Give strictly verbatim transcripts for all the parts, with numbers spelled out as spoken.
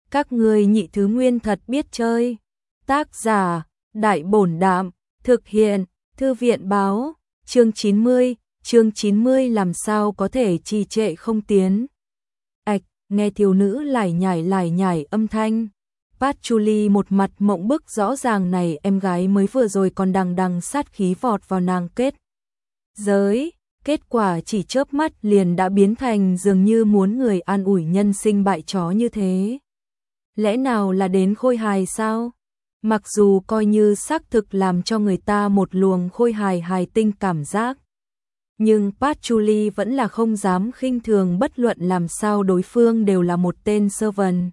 Các ngươi nhị thứ nguyên thật biết chơi. Tác giả, Đại Bổn Đạm, thực hiện, Thư viện báo, chương chín mươi, chương chín mươi làm sao có thể trì trệ không tiến. Ạch, nghe thiếu nữ lải nhải lải nhải âm thanh. Patchouli một mặt mộng bức, rõ ràng này em gái mới vừa rồi còn đằng đằng sát khí vọt vào nàng kết giới, kết quả chỉ chớp mắt liền đã biến thành dường như muốn người an ủi nhân sinh bại chó như thế. Lẽ nào là đến khôi hài sao? Mặc dù coi như xác thực làm cho người ta một luồng khôi hài hài tinh cảm giác, nhưng Patchouli vẫn là không dám khinh thường, bất luận làm sao đối phương đều là một tên servant.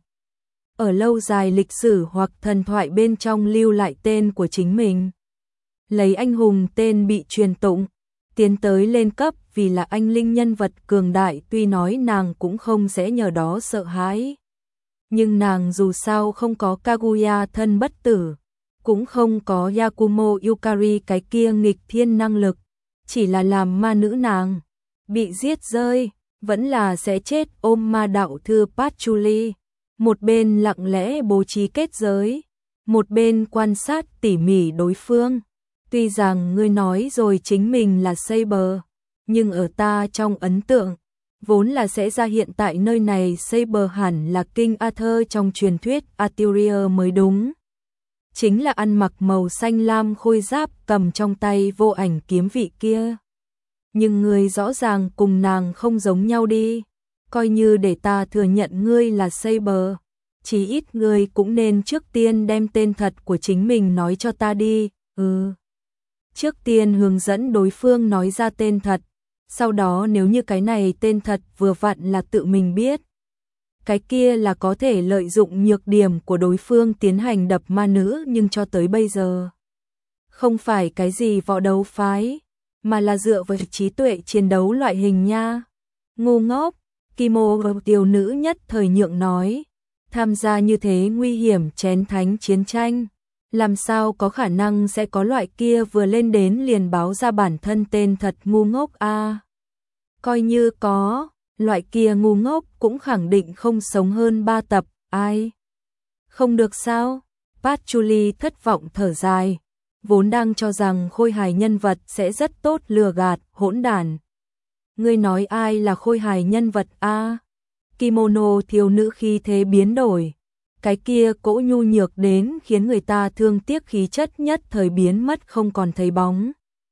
Ở lâu dài lịch sử hoặc thần thoại bên trong lưu lại tên của chính mình. Lấy anh hùng tên bị truyền tụng, tiến tới lên cấp vì là anh linh nhân vật cường đại, tuy nói nàng cũng không dễ nhờ đó sợ hãi. Nhưng nàng dù sao không có Kaguya thân bất tử, cũng không có Yakumo Yukari cái kia nghịch thiên năng lực, chỉ là làm ma nữ nàng bị giết rơi, vẫn là sẽ chết ôm ma đạo thư Patchouli. Một bên lặng lẽ bố trí kết giới, một bên quan sát tỉ mỉ đối phương. Tuy rằng ngươi nói rồi chính mình là Saber, nhưng ở ta trong ấn tượng, vốn là sẽ ra hiện tại nơi này Saber hẳn là King Arthur trong truyền thuyết Arthurian mới đúng. Chính là ăn mặc màu xanh lam khôi giáp, cầm trong tay vô ảnh kiếm vị kia. Nhưng ngươi rõ ràng cùng nàng không giống nhau đi. Coi như để ta thừa nhận ngươi là Saber, chí ít ngươi cũng nên trước tiên đem tên thật của chính mình nói cho ta đi. Ừ. Trước tiên hướng dẫn đối phương nói ra tên thật, sau đó nếu như cái này tên thật vừa vặn là tự mình biết, cái kia là có thể lợi dụng nhược điểm của đối phương tiến hành đập ma nữ, nhưng cho tới bây giờ không phải cái gì võ đấu phái, mà là dựa vào trí tuệ chiến đấu loại hình nha. Ngu ngốc. Kimo tiểu nữ nhất thời nhượng nói, tham gia như thế nguy hiểm chén thánh chiến tranh, làm sao có khả năng sẽ có loại kia vừa lên đến liền báo ra bản thân tên thật ngu ngốc a. À, coi như có, loại kia ngu ngốc cũng khẳng định không sống hơn ba tập, ai? Không được sao? Patchouli thất vọng thở dài, vốn đang cho rằng khôi hài nhân vật sẽ rất tốt lừa gạt, hỗn đản. Ngươi nói ai là khôi hài nhân vật a? À, kimono thiếu nữ khí thế biến đổi, cái kia cỗ nhu nhược đến khiến người ta thương tiếc khí chất nhất thời biến mất không còn thấy bóng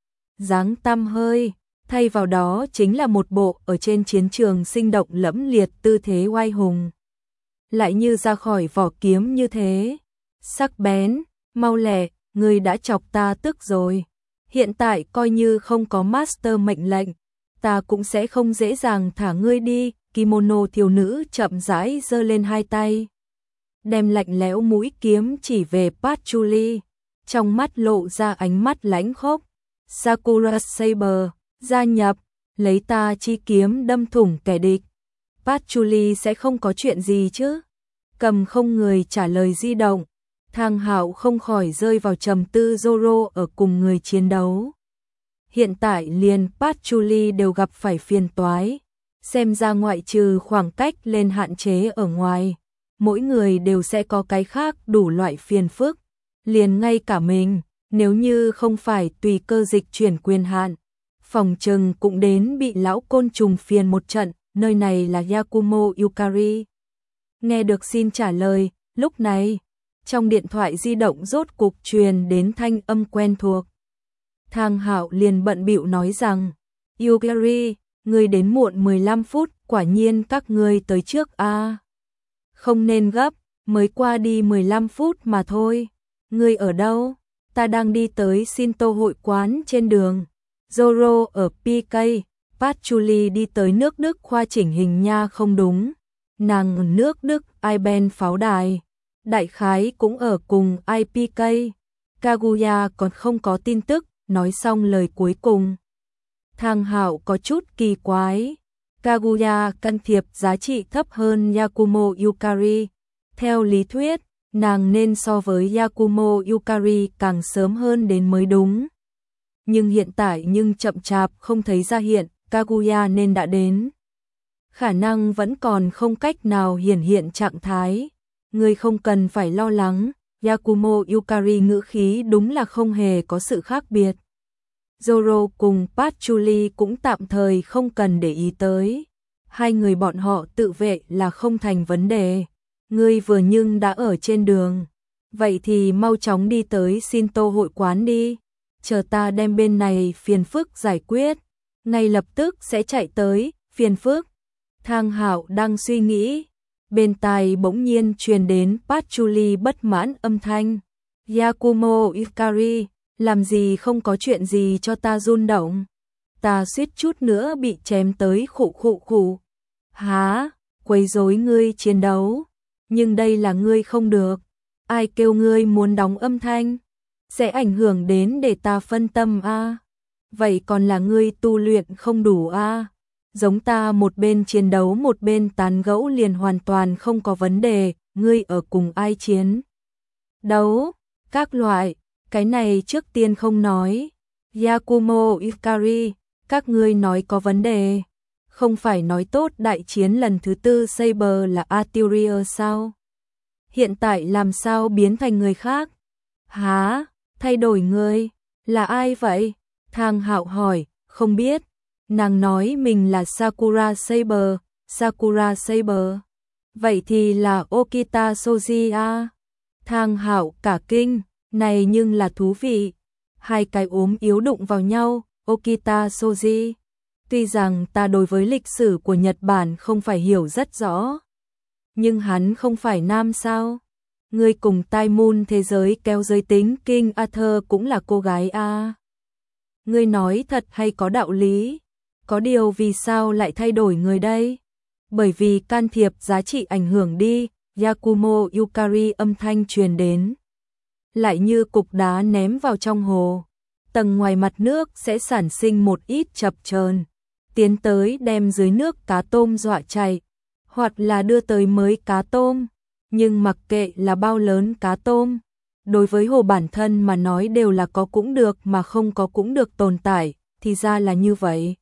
dáng tăm hơi, thay vào đó chính là một bộ ở trên chiến trường sinh động lẫm liệt tư thế oai hùng, lại như ra khỏi vỏ kiếm như thế, sắc bén, mau lẹ. Ngươi đã chọc ta tức rồi, hiện tại coi như không có master mệnh lệnh, ta cũng sẽ không dễ dàng thả ngươi đi. Kimono thiếu nữ chậm rãi giơ lên hai tay, đem lạnh lẽo mũi kiếm chỉ về Patchouli, trong mắt lộ ra ánh mắt lãnh khốc. Sakura Saber, gia nhập, lấy ta chi kiếm đâm thủng kẻ địch. Patchouli sẽ không có chuyện gì chứ? Cầm không người trả lời di động, Thang Hạo không khỏi rơi vào trầm tư. Zoro ở cùng người chiến đấu, hiện tại liền Patchouli đều gặp phải phiền toái, xem ra ngoại trừ khoảng cách lên hạn chế ở ngoài, mỗi người đều sẽ có cái khác đủ loại phiền phức, liền ngay cả mình, nếu như không phải tùy cơ dịch chuyển quyền hạn, phòng trừng cũng đến bị lão côn trùng phiền một trận. Nơi này là Yakumo Yukari. Nghe được xin trả lời, lúc này trong điện thoại di động rốt cục truyền đến thanh âm quen thuộc. Thang Hạo liền bận bịu nói rằng, Yukari, ngươi đến muộn mười lăm phút, quả nhiên các ngươi tới trước a. À, không nên gấp, mới qua đi mười lăm phút mà thôi. Ngươi ở đâu? Ta đang đi tới Shinto hội quán trên đường. Zoro ở pê ca, Patchouli đi tới nước Đức khoa chỉnh hình nha. Không đúng, nàng ở nước Đức Iben pháo đài, đại khái cũng ở cùng i pê ca. Kaguya còn không có tin tức. Nói xong lời cuối cùng, Thang Hạo có chút kỳ quái. Kaguya can thiệp giá trị thấp hơn Yakumo Yukari. Theo lý thuyết, nàng nên so với Yakumo Yukari càng sớm hơn đến mới đúng. Nhưng hiện tại nhưng chậm chạp không thấy ra hiện, Kaguya nên đã đến. Khả năng vẫn còn không cách nào hiển hiện trạng thái. Ngươi không cần phải lo lắng, Yakumo Yukari ngữ khí đúng là không hề có sự khác biệt. Zoro cùng Patchouli cũng tạm thời không cần để ý tới. Hai người bọn họ tự vệ là không thành vấn đề. Ngươi vừa nhưng đã ở trên đường. Vậy thì mau chóng đi tới Shinto hội quán đi. Chờ ta đem bên này phiền phức giải quyết. Ngay lập tức sẽ chạy tới, phiền phức. Thang Hạo đang suy nghĩ. Bên tai bỗng nhiên truyền đến Patchouli bất mãn âm thanh. Yakumo Yukari, làm gì không có chuyện gì cho ta run động. Ta suýt chút nữa bị chém tới khụ khụ khụ. Hả, quấy rối ngươi chiến đấu. Nhưng đây là ngươi không được. Ai kêu ngươi muốn đóng âm thanh? Sẽ ảnh hưởng đến để ta phân tâm a. À? Vậy còn là ngươi tu luyện không đủ a. À? Giống ta một bên chiến đấu một bên tán gẫu liền hoàn toàn không có vấn đề, ngươi ở cùng ai chiến? Đấu, các loại, cái này trước tiên không nói. Yakumo Yukari, các ngươi nói có vấn đề. Không phải nói tốt đại chiến lần thứ tư Saber là Artillery sao? Hiện tại làm sao biến thành người khác? Hả? Thay đổi người? Là ai vậy? Thang Hạo hỏi, không biết. Nàng nói mình là Sakura Saber, Sakura Saber. Vậy thì là Okita Soji à? Thang Hạo cả kinh, này nhưng là thú vị. Hai cái ốm yếu đụng vào nhau, Okita Soji. Tuy rằng ta đối với lịch sử của Nhật Bản không phải hiểu rất rõ, nhưng hắn không phải nam sao? Ngươi cùng Tai Moon thế giới kéo giới tính King Arthur cũng là cô gái a. À? Ngươi nói thật hay có đạo lý? Có điều vì sao lại thay đổi người đây? Bởi vì can thiệp giá trị ảnh hưởng đi, Yakumo Yukari âm thanh truyền đến. Lại như cục đá ném vào trong hồ. Tầng ngoài mặt nước sẽ sản sinh một ít chập chờn, tiến tới đem dưới nước cá tôm dọa chạy, hoặc là đưa tới mới cá tôm. Nhưng mặc kệ là bao lớn cá tôm, đối với hồ bản thân mà nói đều là có cũng được mà không có cũng được tồn tại, thì ra là như vậy.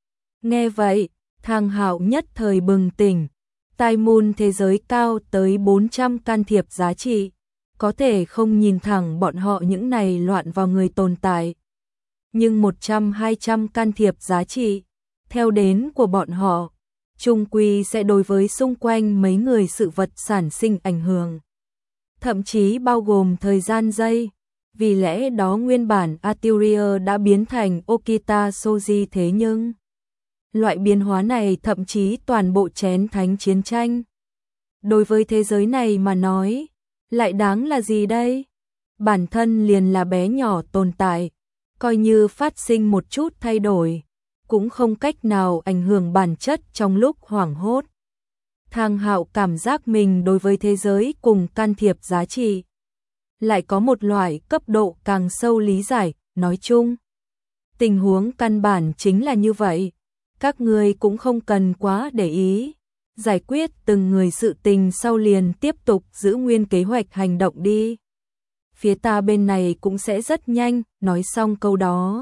Nghe vậy, Thang Hạo nhất thời bừng tỉnh. Tai Moon thế giới cao tới bốn trăm can thiệp giá trị, có thể không nhìn thẳng bọn họ những này loạn vào người tồn tại. Nhưng một trăm hai trăm can thiệp giá trị, theo đến của bọn họ, chung quy sẽ đối với xung quanh mấy người sự vật sản sinh ảnh hưởng. Thậm chí bao gồm thời gian giây, vì lẽ đó nguyên bản Artillery đã biến thành Okita Soji thế nhưng loại biến hóa này thậm chí toàn bộ chén thánh chiến tranh. Đối với thế giới này mà nói, lại đáng là gì đây? Bản thân liền là bé nhỏ tồn tại, coi như phát sinh một chút thay đổi, cũng không cách nào ảnh hưởng bản chất trong lúc hoảng hốt. Thang Hạo cảm giác mình đối với thế giới cùng can thiệp giá trị lại có một loại cấp độ càng sâu lý giải, nói chung. Tình huống căn bản chính là như vậy, các người cũng không cần quá để ý, giải quyết từng người sự tình sau liền tiếp tục giữ nguyên kế hoạch hành động đi. Phía ta bên này cũng sẽ rất nhanh, nói xong câu đó.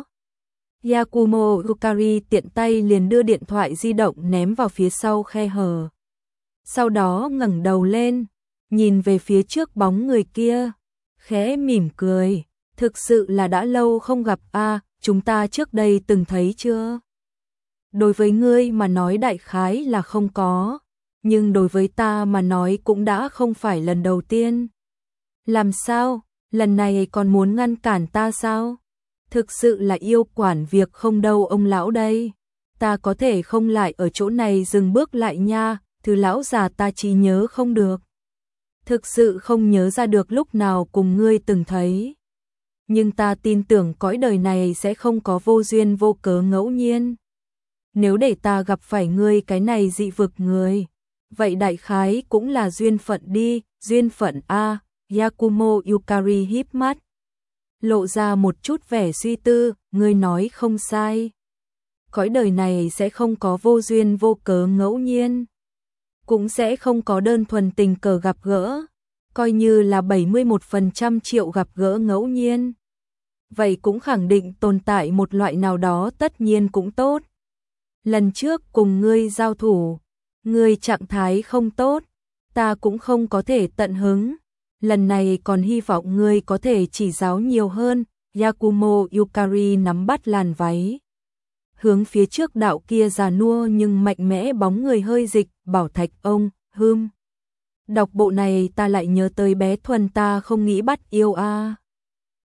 Yakumo Yukari tiện tay liền đưa điện thoại di động ném vào phía sau khe hở. Sau đó ngẩng đầu lên, nhìn về phía trước bóng người kia, khẽ mỉm cười, thực sự là đã lâu không gặp a, à, chúng ta trước đây từng thấy chưa? Đối với ngươi mà nói đại khái là không có, nhưng đối với ta mà nói cũng đã không phải lần đầu tiên. Làm sao, lần này còn muốn ngăn cản ta sao? Thực sự là yêu quản việc không đâu ông lão đây. Ta có thể không lại ở chỗ này dừng bước lại nha, thứ lão già ta chỉ nhớ không được. Thực sự không nhớ ra được lúc nào cùng ngươi từng thấy. Nhưng ta tin tưởng cõi đời này sẽ không có vô duyên vô cớ ngẫu nhiên. Nếu để ta gặp phải ngươi cái này dị vực người, vậy đại khái cũng là duyên phận đi, duyên phận a. Yakumo Yukari híp mắt, lộ ra một chút vẻ suy tư, ngươi nói không sai. Cõi đời này sẽ không có vô duyên vô cớ ngẫu nhiên, cũng sẽ không có đơn thuần tình cờ gặp gỡ, coi như là bảy mươi mốt phần trăm triệu gặp gỡ ngẫu nhiên. Vậy cũng khẳng định tồn tại một loại nào đó tất nhiên cũng tốt. Lần trước cùng ngươi giao thủ, ngươi trạng thái không tốt, ta cũng không có thể tận hứng. Lần này còn hy vọng ngươi có thể chỉ giáo nhiều hơn. Yakumo Yukari nắm bắt làn váy. Hướng phía trước đạo kia già nua nhưng mạnh mẽ bóng người hơi dịch, bảo Thạch ông, hưm. Đọc bộ này ta lại nhớ tới bé Thuần ta không nghĩ bắt yêu a. À.